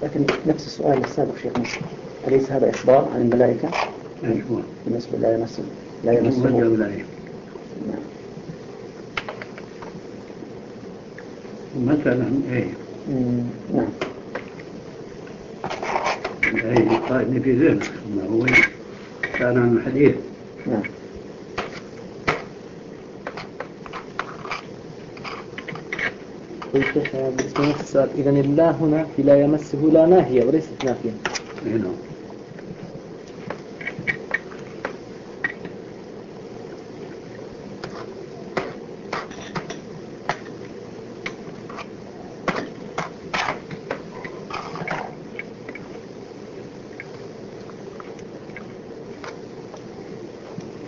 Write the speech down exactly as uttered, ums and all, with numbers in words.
لكن نفس السؤال السابق شيخنا، أليس هذا إخبار عن الملائكة؟ أيوة. بالنسبة لا يمسه لا يمسه الملائكة. نعم. مثلا إيه؟ نعم. الآية قائمة في ذهنك ما هو كان عن الحديث. نعم. بالنسبة لنفس السؤال، إذن الله هنا في لا يمسه لا ناهية وليست نافية. إيه نعم.